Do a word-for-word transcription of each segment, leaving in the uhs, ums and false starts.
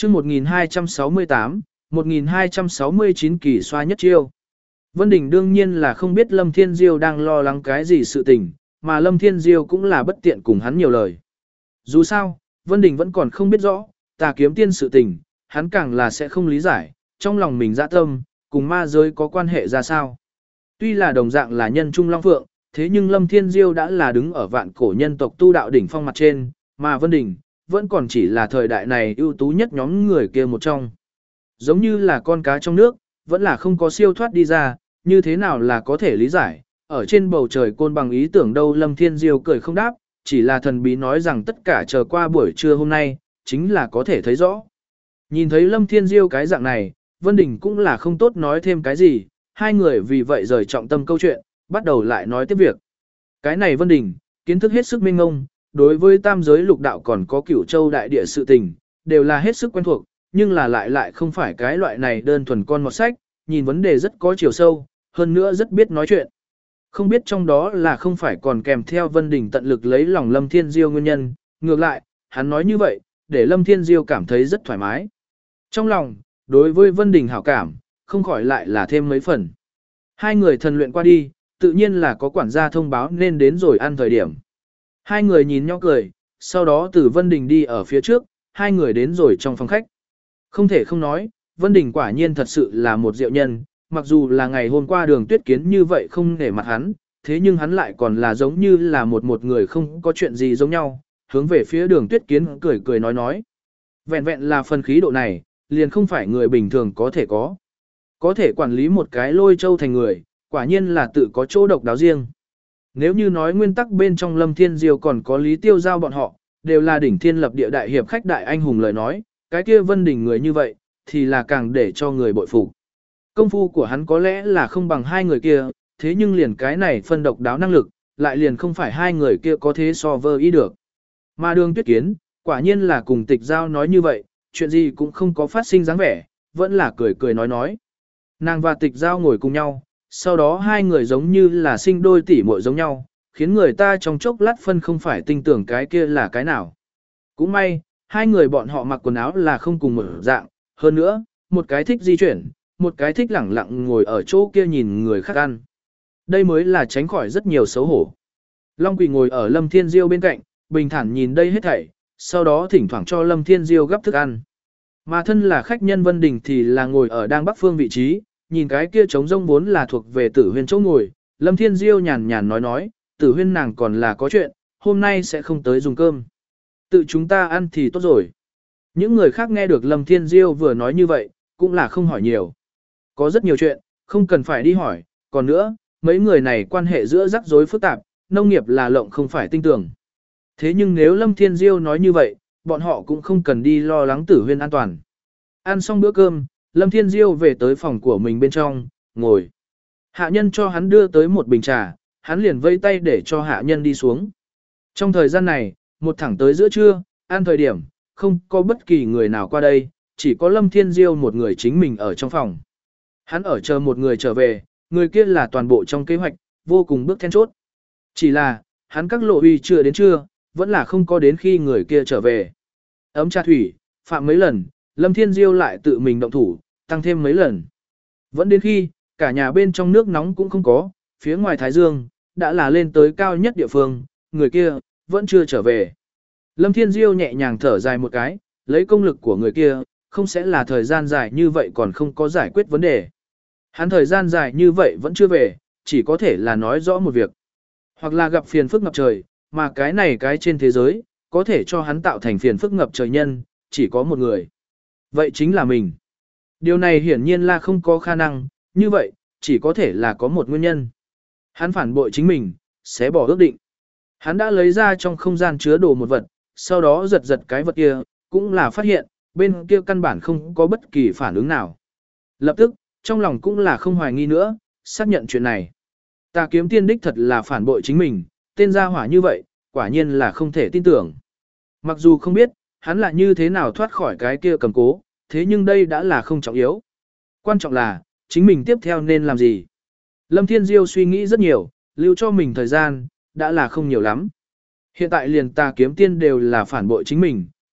chương một nghìn hai trăm sáu mươi tám, một nghìn hai trăm sáu mươi chín kỳ xoa nhất chiêu. Vân Đình đương nhiên là không biết Lâm Thiên Diêu đang lo lắng cái gì sự tình, mà Lâm Thiên Diêu cũng là bất tiện cùng hắn nhiều lời. Dù sao, Vân Đình vẫn còn không biết rõ, Tà Kiếm Tiên sự tình, hắn càng là sẽ không lý giải, trong lòng mình dạ tâm, cùng ma giới có quan hệ ra sao. Tuy là đồng dạng là nhân trung long phượng, thế nhưng Lâm Thiên Diêu đã là đứng ở vạn cổ nhân tộc tu đạo đỉnh phong mặt trên, mà Vân Đình vẫn còn chỉ là thời đại này ưu tú nhất nhóm người kia một trong. Giống như là con cá trong nước, vẫn là không có siêu thoát đi ra, như thế nào là có thể lý giải, ở trên bầu trời côn bằng ý tưởng đâu. Lâm Thiên Diêu cười không đáp, chỉ là thần bí nói rằng tất cả chờ qua buổi trưa hôm nay, chính là có thể thấy rõ. Nhìn thấy Lâm Thiên Diêu cái dạng này, Vân Đình cũng là không tốt nói thêm cái gì, hai người vì vậy rời trọng tâm câu chuyện, bắt đầu lại nói tiếp việc. Cái này Vân Đình, kiến thức hết sức minh ngông, đối với tam giới lục đạo còn có cửu châu đại địa sự tình, đều là hết sức quen thuộc, nhưng là lại lại không phải cái loại này đơn thuần con mọt sách, nhìn vấn đề rất có chiều sâu, hơn nữa rất biết nói chuyện. Không biết trong đó là không phải còn kèm theo Vân Đình tận lực lấy lòng Lâm Thiên Diêu nguyên nhân, ngược lại, hắn nói như vậy, để Lâm Thiên Diêu cảm thấy rất thoải mái. Trong lòng, đối với Vân Đình hảo cảm, không khỏi lại là thêm mấy phần. Hai người thần luyện qua đi, tự nhiên là có quản gia thông báo nên đến rồi ăn thời điểm. Hai người nhìn nhau cười, sau đó từ Vân Đình đi ở phía trước, hai người đến rồi trong phòng khách. Không thể không nói, Vân Đình quả nhiên thật sự là một diệu nhân, mặc dù là ngày hôm qua Đường Tuyết Kiến như vậy không nể mặt hắn, thế nhưng hắn lại còn là giống như là một một người không có chuyện gì giống nhau, hướng về phía Đường Tuyết Kiến cười cười nói nói. Vẹn vẹn là phần khí độ này, liền không phải người bình thường có thể có. Có thể quản lý một cái Lôi Châu thành người, quả nhiên là tự có chỗ độc đáo riêng. Nếu như nói nguyên tắc bên trong Lâm Thiên Diêu còn có Lý Tiêu Giao bọn họ, đều là đỉnh thiên lập địa đại hiệp khách đại anh hùng lời nói, cái kia Vân Đình người như vậy, thì là càng để cho người bội phục. Công phu của hắn có lẽ là không bằng hai người kia, thế nhưng liền cái này phân độc đáo năng lực, lại liền không phải hai người kia có thế so vơ ý được. Mà Đường Tuyết Kiến, quả nhiên là cùng Tịch Giao nói như vậy, chuyện gì cũng không có phát sinh dáng vẻ, vẫn là cười cười nói nói. Nàng và Tịch Giao ngồi cùng nhau, sau đó hai người giống như là sinh đôi tỷ muội giống nhau, khiến người ta trong chốc lát phân không phải tin tưởng cái kia là cái nào. Cũng may, hai người bọn họ mặc quần áo là không cùng một dạng, hơn nữa, một cái thích di chuyển, một cái thích lẳng lặng ngồi ở chỗ kia nhìn người khác ăn. Đây mới là tránh khỏi rất nhiều xấu hổ. Long Quỳ ngồi ở Lâm Thiên Diêu bên cạnh, bình thản nhìn đây hết thảy, sau đó thỉnh thoảng cho Lâm Thiên Diêu gấp thức ăn. Mà thân là khách nhân Vân Đình thì là ngồi ở đang bắc phương vị trí, nhìn cái kia trống rông vốn là thuộc về Tử Huyên chỗ ngồi, Lâm Thiên Diêu nhàn nhàn nói nói, Tử Huyên nàng còn là có chuyện, hôm nay sẽ không tới dùng cơm. Tự chúng ta ăn thì tốt rồi. Những người khác nghe được Lâm Thiên Diêu vừa nói như vậy, cũng là không hỏi nhiều. Có rất nhiều chuyện, không cần phải đi hỏi, còn nữa, mấy người này quan hệ giữa rắc rối phức tạp, nông nghiệp là lộng không phải tinh tưởng. Thế nhưng nếu Lâm Thiên Diêu nói như vậy, bọn họ cũng không cần đi lo lắng Tử Huyên an toàn. Ăn xong bữa cơm, Lâm Thiên Diêu về tới phòng của mình bên trong, ngồi. Hạ nhân cho hắn đưa tới một bình trà, hắn liền vây tay để cho hạ nhân đi xuống. Trong thời gian này, một thẳng tới giữa trưa, ăn thời điểm, không có bất kỳ người nào qua đây, chỉ có Lâm Thiên Diêu một người chính mình ở trong phòng. Hắn ở chờ một người trở về, người kia là toàn bộ trong kế hoạch, vô cùng bước then chốt. Chỉ là, hắn các lộ uy chưa đến trưa, vẫn là không có đến khi người kia trở về. Ấm trà thủy, phạm mấy lần, Lâm Thiên Diêu lại tự mình động thủ, tăng thêm mấy lần. Vẫn đến khi, cả nhà bên trong nước nóng cũng không có, phía ngoài Thái Dương, đã là lên tới cao nhất địa phương, người kia, vẫn chưa trở về. Lâm Thiên Diêu nhẹ nhàng thở dài một cái, lấy công lực của người kia, không sẽ là thời gian dài như vậy còn không có giải quyết vấn đề. Hắn thời gian dài như vậy vẫn chưa về, chỉ có thể là nói rõ một việc. Hoặc là gặp phiền phức ngập trời, mà cái này cái trên thế giới, có thể cho hắn tạo thành phiền phức ngập trời nhân, chỉ có một người. Vậy chính là mình. Điều này hiển nhiên là không có khả năng, như vậy, chỉ có thể là có một nguyên nhân. Hắn phản bội chính mình, sẽ bỏ ước định. Hắn đã lấy ra trong không gian chứa đồ một vật, sau đó giật giật cái vật kia, cũng là phát hiện, bên kia căn bản không có bất kỳ phản ứng nào. Lập tức, trong lòng cũng là không hoài nghi nữa, xác nhận chuyện này. Tà Kiếm Tiên đích thật là phản bội chính mình, tên gia hỏa như vậy, quả nhiên là không thể tin tưởng. Mặc dù không biết, hắn là như thế nào thoát khỏi cái kia cầm cố, thế nhưng đây đã là không trọng yếu. Quan trọng là, chính mình tiếp theo nên làm gì. Lâm Thiên Diêu suy nghĩ rất nhiều, lưu cho mình thời gian, đã là không nhiều lắm. Hiện tại liền Tà Kiếm Tiên đều là phản bội chính mình,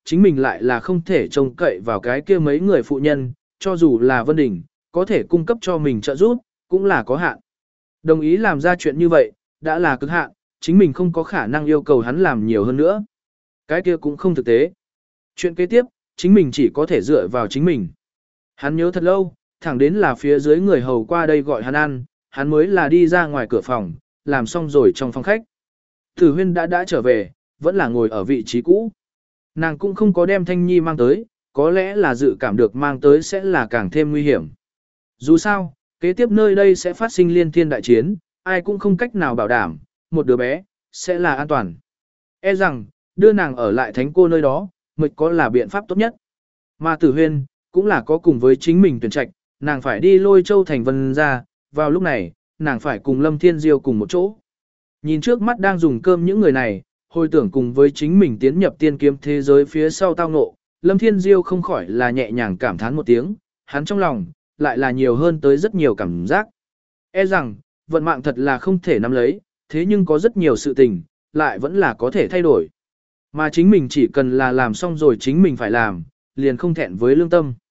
chính mình lại là không thể trông cậy vào cái kia mấy người phụ nhân, cho dù là Vân Đình, có thể cung cấp cho mình trợ giúp, cũng là có hạn. Đồng ý làm ra chuyện như vậy, đã là cực hạn, chính mình không có khả năng yêu cầu hắn làm nhiều hơn nữa. Cái kia cũng không thực tế. Chuyện kế tiếp, chính mình chỉ có thể dựa vào chính mình. Hắn nhớ thật lâu, thẳng đến là phía dưới người hầu qua đây gọi hắn ăn, hắn mới là đi ra ngoài cửa phòng, làm xong rồi trong phòng khách. Tử Huyên đã đã trở về, vẫn là ngồi ở vị trí cũ. Nàng cũng không có đem Thanh Nhi mang tới, có lẽ là dự cảm được mang tới sẽ là càng thêm nguy hiểm. Dù sao, kế tiếp nơi đây sẽ phát sinh liên thiên đại chiến, ai cũng không cách nào bảo đảm, một đứa bé, sẽ là an toàn. E rằng, đưa nàng ở lại thánh cô nơi đó, mới có là biện pháp tốt nhất. Mà Tử Huyên, cũng là có cùng với chính mình tuyển trạch, nàng phải đi Lôi Châu thành Vân ra, vào lúc này, nàng phải cùng Lâm Thiên Diêu cùng một chỗ. Nhìn trước mắt đang dùng cơm những người này, hồi tưởng cùng với chính mình tiến nhập tiên kiếm thế giới phía sau tao ngộ, Lâm Thiên Diêu không khỏi là nhẹ nhàng cảm thán một tiếng, hắn trong lòng, lại là nhiều hơn tới rất nhiều cảm giác. E rằng, vận mạng thật là không thể nắm lấy, thế nhưng có rất nhiều sự tình, lại vẫn là có thể thay đổi. Mà chính mình chỉ cần là làm xong rồi chính mình phải làm, liền không thẹn với lương tâm.